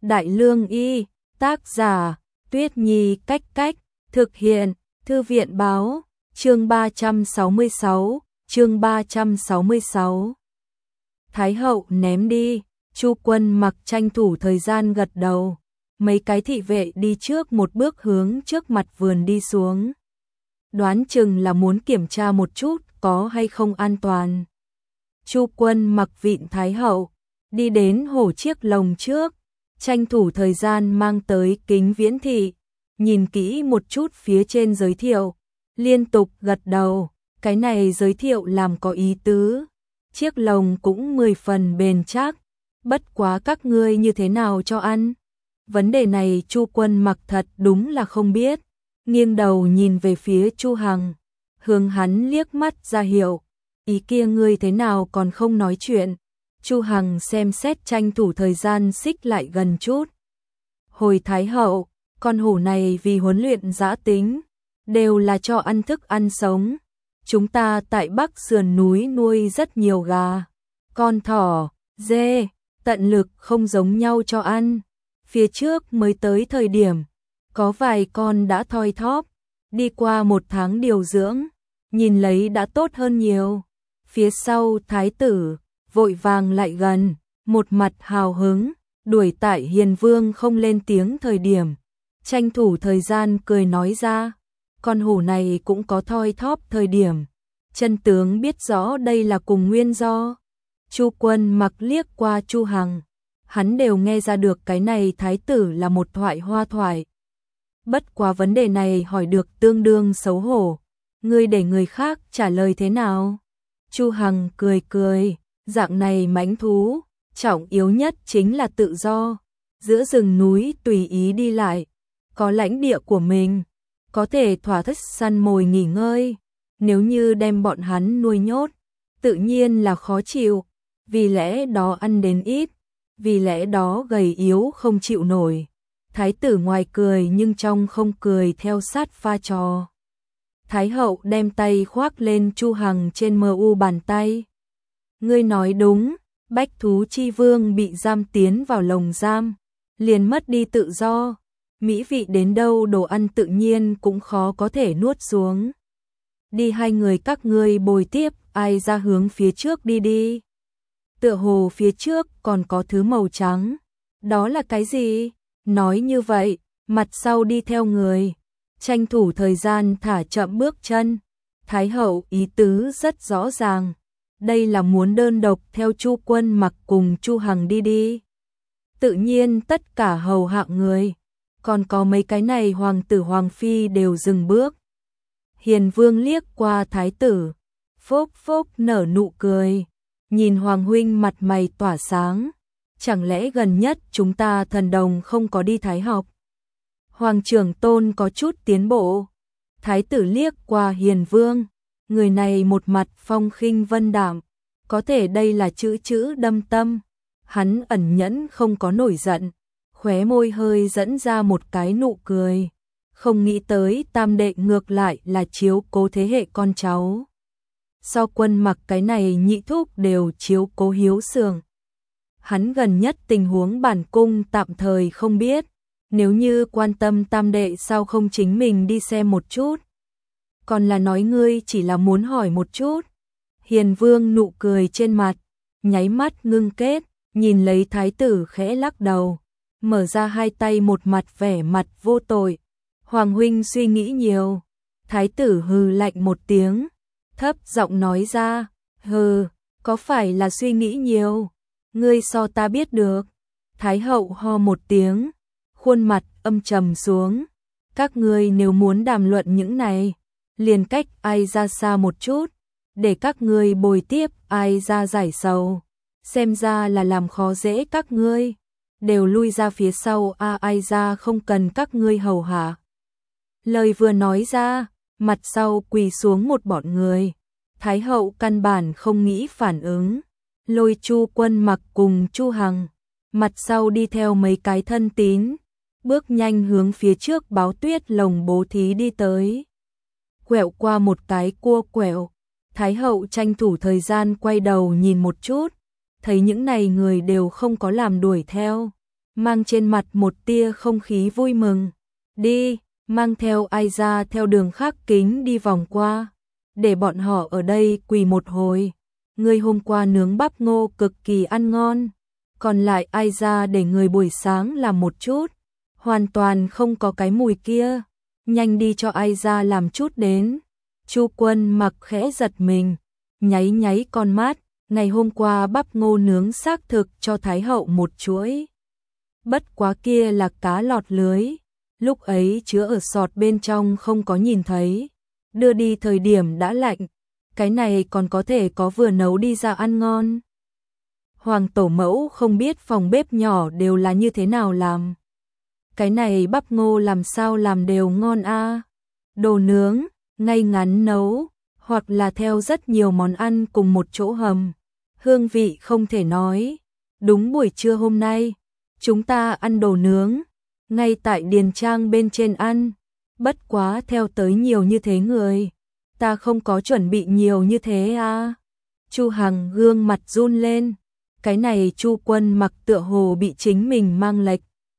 Đại Lương Y, tác giả, Tuyết Nhi Cách Cách, thực hiện, Thư viện Báo, chương 366, chương 366. Thái hậu ném đi, Chu Quân Mặc tranh thủ thời gian gật đầu, mấy cái thị vệ đi trước một bước hướng trước mặt vườn đi xuống. Đoán chừng là muốn kiểm tra một chút có hay không an toàn. Chu Quân Mặc vịn Thái hậu, đi đến hổ chiếc lồng trước, tranh thủ thời gian mang tới kính viễn thị, nhìn kỹ một chút phía trên giới thiệu, liên tục gật đầu, cái này giới thiệu làm có ý tứ. Chiếc lồng cũng 10 phần bền chắc, bất quá các ngươi như thế nào cho ăn? Vấn đề này Chu Quân Mặc thật đúng là không biết, nghiêng đầu nhìn về phía Chu Hằng, hướng hắn liếc mắt ra hiệu, ý kia ngươi thế nào còn không nói chuyện? Chu Hằng xem xét tranh thủ thời gian xích lại gần chút. Hồi Thái hậu, con hổ này vì huấn luyện dã tính, đều là cho ăn thức ăn sống. Chúng ta tại Bắc sườn núi nuôi rất nhiều gà, con thỏ, dê, tận lực không giống nhau cho ăn. Phía trước mới tới thời điểm, có vài con đã thoi thóp, đi qua 1 tháng điều dưỡng, nhìn lấy đã tốt hơn nhiều. Phía sau thái tử, vội vàng lại gần, một mặt hào hứng, đuổi tại Hiền Vương không lên tiếng thời điểm, tranh thủ thời gian cười nói ra, con hổ này cũng có thoi thóp thời điểm. Chân tướng biết rõ đây là cùng nguyên do. Chu Quân Mặc liếc qua Chu Hằng, hắn đều nghe ra được cái này thái tử là một thoại hoa thoại. Bất quá vấn đề này hỏi được tương đương xấu hổ, ngươi để người khác trả lời thế nào? Chu Hằng cười cười, dạng này mãnh thú, trọng yếu nhất chính là tự do, giữa rừng núi tùy ý đi lại, có lãnh địa của mình, có thể thỏa thích săn mồi nghỉ ngơi. Nếu như đem bọn hắn nuôi nhốt, tự nhiên là khó chịu, vì lẽ đó ăn đến ít, vì lẽ đó gầy yếu không chịu nổi. Thái tử ngoài cười nhưng trong không cười theo sát pha trò. Thái hậu đem tay khoác lên Chu Hằng trên mu bàn tay. Ngươi nói đúng, bách thú chi vương bị giam tiến vào lồng giam, liền mất đi tự do, mỹ vị đến đâu đồ ăn tự nhiên cũng khó có thể nuốt xuống. Đi hai người các ngươi bồi tiếp, ai ra hướng phía trước đi đi. Tựa hồ phía trước còn có thứ màu trắng. Đó là cái gì? Nói như vậy, mặt sau đi theo người. Tranh thủ thời gian thả chậm bước chân. Thái hậu ý tứ rất rõ ràng. Đây là muốn đơn độc theo Chu Quân Mặc cùng Chu Hằng đi đi. Tự nhiên tất cả hầu hạ người. Còn có mấy cái này hoàng tử hoàng phi đều dừng bước. Hiền Vương liếc qua thái tử, phốc phốc nở nụ cười, nhìn Hoàng huynh mặt mày tỏa sáng, chẳng lẽ gần nhất chúng ta thần đồng không có đi thái học? Hoàng trưởng tôn có chút tiến bộ. Thái tử liếc qua Hiền Vương, người này một mặt phong khinh vân đạm, có thể đây là chữ đâm tâm. Hắn ẩn nhẫn không có nổi giận, khóe môi hơi dẫn ra một cái nụ cười. Không nghĩ tới tam đệ ngược lại là chiếu cố thế hệ con cháu. So Quân Mặc cái này nhị thúc đều chiếu cố hiếu xường. Hắn gần nhất tình huống bản cung tạm thời không biết, nếu như quan tâm tam đệ sao không chính mình đi xem một chút. Còn là nói ngươi chỉ là muốn hỏi một chút. Hiền Vương nụ cười trên mặt, nháy mắt ngưng kết, nhìn lấy thái tử khẽ lắc đầu, mở ra hai tay một mặt vẻ mặt vô tội. Hoàng huynh suy nghĩ nhiều. Thái tử hừ lạnh một tiếng, thấp giọng nói ra, hừ, có phải là suy nghĩ nhiều? Ngươi so ta biết được. Thái hậu ho một tiếng, khuôn mặt âm trầm xuống. Các ngươi nếu muốn đàm luận những này, liền cách ai ra xa một chút, để các ngươi bồi tiếp ai ra giải sầu. Xem ra là làm khó dễ các ngươi, đều lui ra phía sau ai ra không cần các ngươi hầu hạ. Lời vừa nói ra, mặt sau quỳ xuống một bọn người. Thái hậu căn bản không nghĩ phản ứng, lôi Chu Quân Mặc cùng Chu Hằng, mặt sau đi theo mấy cái thân tín, bước nhanh hướng phía trước Báo Tuyết lồng bố thí đi tới. Quẹo qua một cái cua quẹo, Thái hậu tranh thủ thời gian quay đầu nhìn một chút, thấy những này người đều không có làm đuổi theo, mang trên mặt một tia không khí vui mừng. Đi, mang theo ai ra theo đường khác kính đi vòng qua, để bọn họ ở đây quỳ một hồi. Người hôm qua nướng bắp ngô cực kỳ ăn ngon, còn lại ai ra để người buổi sáng làm một chút, hoàn toàn không có cái mùi kia. Nhanh đi cho ai ra làm chút đến. Chu Quân Mặc khẽ giật mình, nháy nháy con mắt, ngày hôm qua bắp ngô nướng xác thực cho Thái hậu một chuỗi. Bất quá kia là cá lọt lưới, lúc ấy chứa ở sọt bên trong không có nhìn thấy, đưa đi thời điểm đã lạnh, cái này còn có thể có vừa nấu đi ra ăn ngon. Hoàng tổ mẫu không biết phòng bếp nhỏ đều là như thế nào làm. Cái này bắp ngô làm sao làm đều ngon a. Đồ nướng, ngay ngắn nấu, hoặc là theo rất nhiều món ăn cùng một chỗ hầm. Hương vị không thể nói. Đúng buổi trưa hôm nay, chúng ta ăn đồ nướng, ngay tại điền trang bên trên ăn. Bất quá theo tới nhiều như thế người, ta không có chuẩn bị nhiều như thế a. Chu Hằng gương mặt run lên. Cái này Chu Quân Mặc tựa hồ bị chính mình mang lệch.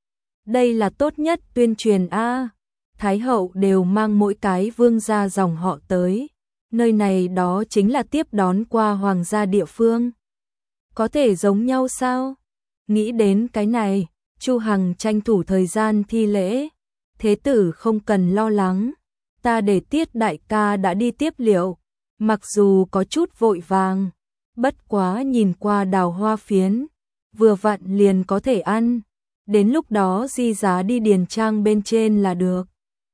Đây là tốt nhất tuyên truyền a. Thái hậu đều mang mỗi cái vương gia dòng họ tới. Nơi này đó chính là tiếp đón qua hoàng gia địa phương. Có thể giống nhau sao? Nghĩ đến cái này, Chu Hằng tranh thủ thời gian thi lễ. Thế tử không cần lo lắng, ta để Tiết đại ca đã đi tiếp liệu. Mặc dù có chút vội vàng, bất quá nhìn qua đào hoa phiến, vừa vặn liền có thể ăn. Đến lúc đó di giá đi điền trang bên trên là được.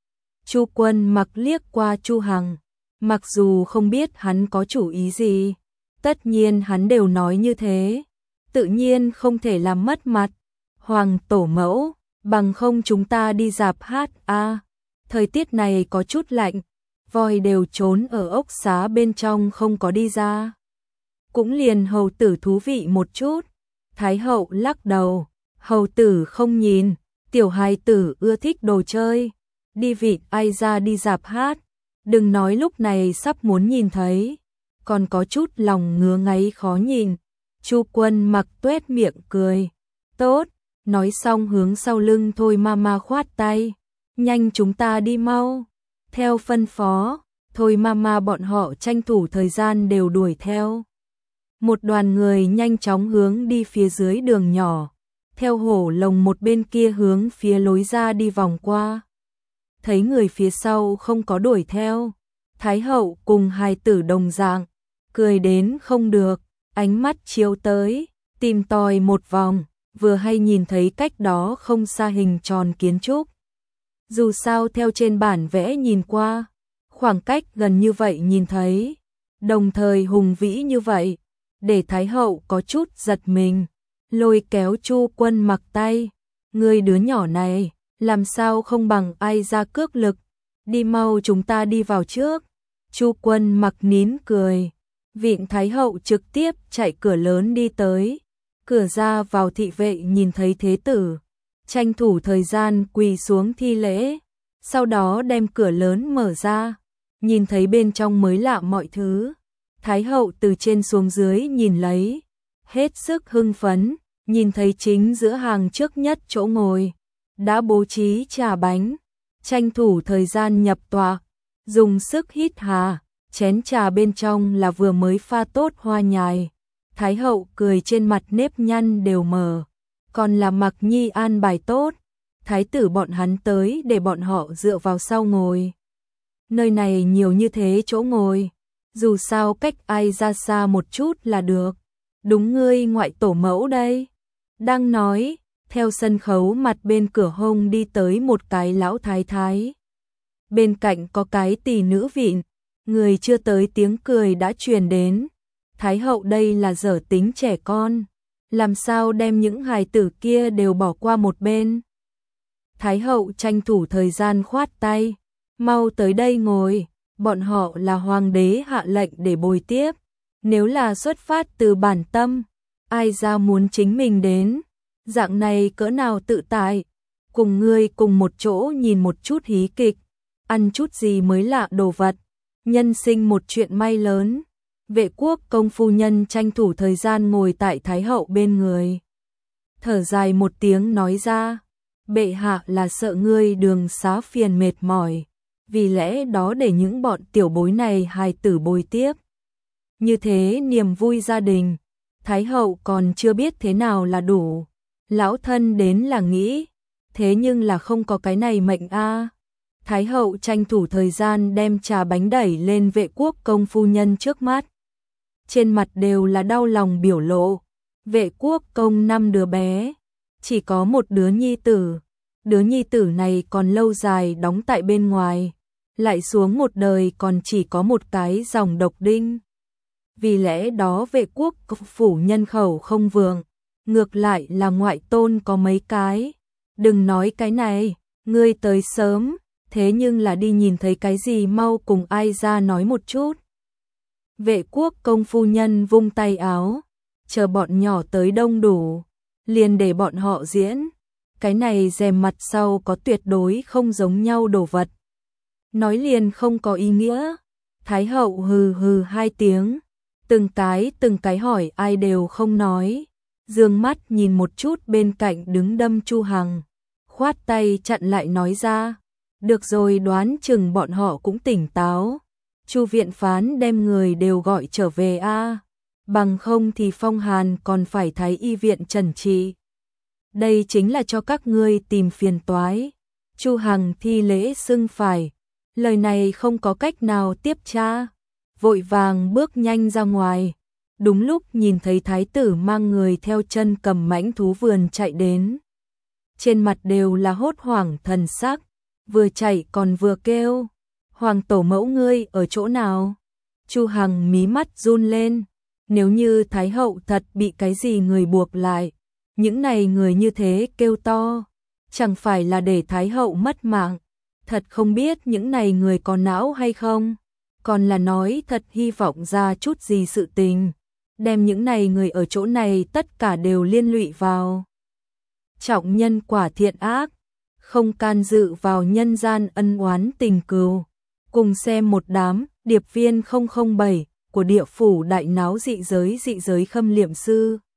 Chu Quân Mặc liếc qua Chu Hằng, mặc dù không biết hắn có chủ ý gì, tất nhiên hắn đều nói như thế, tự nhiên không thể làm mất mặt. Hoàng tổ mẫu, bằng không chúng ta đi rạp hát a. Thời tiết này có chút lạnh, voi đều trốn ở ốc xá bên trong không có đi ra. Cũng liền hầu tử thú vị một chút. Thái hậu lắc đầu, hầu tử không nhìn, tiểu hài tử ưa thích đồ chơi. Đi vịt ai ra đi rạp hát, đừng nói lúc này sắp muốn nhìn thấy, còn có chút lòng ngứa ngáy khó nhìn. Chu Quân Mặc tuét miệng cười, tốt, nói xong hướng sau lưng Thôi Mama khoát tay, nhanh chúng ta đi mau. Theo phân phó, Thôi Mama bọn họ tranh thủ thời gian đều đuổi theo. Một đoàn người nhanh chóng hướng đi phía dưới đường nhỏ, theo hổ lồng một bên kia hướng phía lối ra đi vòng qua. Thấy người phía sau không có đuổi theo, Thái hậu cùng hài tử đồng dạng, cười đến không được, ánh mắt chiếu tới, tìm tòi một vòng, vừa hay nhìn thấy cách đó không xa hình tròn kiến trúc. Dù sao theo trên bản vẽ nhìn qua, khoảng cách gần như vậy nhìn thấy, đồng thời hùng vĩ như vậy, để Thái hậu có chút giật mình, lôi kéo Chu Quân Mặc tay, người đứa nhỏ này, làm sao không bằng ai ra cước lực, đi mau chúng ta đi vào trước. Chu Quân Mặc nín cười, vịn Thái hậu trực tiếp chạy cửa lớn đi tới, cửa ra vào thị vệ nhìn thấy thế tử, tranh thủ thời gian quỳ xuống thi lễ, sau đó đem cửa lớn mở ra, nhìn thấy bên trong mới lạ mọi thứ. Thái hậu từ trên xuống dưới nhìn lấy, hết sức hưng phấn, nhìn thấy chính giữa hàng trước nhất chỗ ngồi, đã bố trí trà bánh, tranh thủ thời gian nhập tọa, dùng sức hít hà, chén trà bên trong là vừa mới pha tốt hoa nhài. Thái hậu cười trên mặt nếp nhăn đều mờ, còn là Mặc Nhi an bài tốt, thái tử bọn hắn tới để bọn họ dựa vào sau ngồi. Nơi này nhiều như thế chỗ ngồi, dù sao cách ai ra xa một chút là được. Đúng ngươi ngoại tổ mẫu đây. Đang nói, theo sân khấu mặt bên cửa hông đi tới một cái lão thái thái. Bên cạnh có cái tỷ nữ vịn, người chưa tới tiếng cười đã truyền đến. Thái hậu đây là dở tính trẻ con, làm sao đem những hài tử kia đều bỏ qua một bên. Thái hậu tranh thủ thời gian khoát tay, mau tới đây ngồi, bọn họ là hoàng đế hạ lệnh để bồi tiếp, nếu là xuất phát từ bản tâm, ai ra muốn chính mình đến, dạng này cỡ nào tự tại, cùng ngươi cùng một chỗ nhìn một chút hí kịch, ăn chút gì mới lạ đồ vật, nhân sinh một chuyện may lớn. Vệ quốc công phu nhân tranh thủ thời gian ngồi tại Thái hậu bên người. thở dài một tiếng nói ra, bệ hạ là sợ ngươi đường xá phiền mệt mỏi, vì lẽ đó để những bọn tiểu bối này hài tử bồi tiếp. Như thế niềm vui gia đình, Thái hậu còn chưa biết thế nào là đủ. Lão thân đến là nghĩ, thế nhưng là không có cái này mệnh a. Thái hậu tranh thủ thời gian đem trà bánh đẩy lên Vệ Quốc công phu nhân trước mắt. Trên mặt đều là đau lòng biểu lộ. Vệ Quốc công 5 đứa bé, chỉ có một đứa nhi tử. Đứa nhi tử này còn lâu dài đóng tại bên ngoài, lại xuống một đời còn chỉ có một cái dòng độc đinh. Vì lẽ đó Vệ Quốc phủ nhân khẩu không vượng, ngược lại là ngoại tôn có mấy cái. Đừng nói cái này, ngươi tới sớm, thế nhưng là đi nhìn thấy cái gì mau cùng ai ra nói một chút. Vệ Quốc công phu nhân vung tay áo, chờ bọn nhỏ tới đông đủ, liền để bọn họ diễn. Cái này rèm mặt sau có tuyệt đối không giống nhau đồ vật. Nói liền không có ý nghĩa. Thái hậu hừ hừ 2 tiếng, từng cái hỏi ai đều không nói. Dương mắt nhìn một chút bên cạnh đứng đâm Chu Hằng, khoát tay chặn lại nói ra, được rồi, đoán chừng bọn họ cũng tỉnh táo. Chu viện phán đem người đều gọi trở về a, bằng không thì Phong Hàn còn phải thái y viện trần trị. Đây chính là cho các ngươi tìm phiền toái. Chu Hằng thi lễ xưng phải, lời này không có cách nào tiếp tra, vội vàng bước nhanh ra ngoài. Đúng lúc nhìn thấy thái tử mang người theo chân cầm mãnh thú vườn chạy đến. Trên mặt đều là hốt hoảng thần sắc, vừa chạy còn vừa kêu, Hoàng tổ mẫu ngươi ở chỗ nào? Chu Hằng mí mắt run lên, nếu như Thái hậu thật bị cái gì người buộc lại, những này người như thế kêu to, chẳng phải là để Thái hậu mất mạng. Thật không biết những này người có não hay không, còn là nói thật hy vọng ra chút gì sự tình, đem những này người ở chỗ này tất cả đều liên lụy vào. Trọng nhân quả thiện ác, không can dự vào nhân gian ân oán tình cừu. Cùng xem một đám điệp viên 007 của địa phủ đại náo dị giới khâm liệm sư.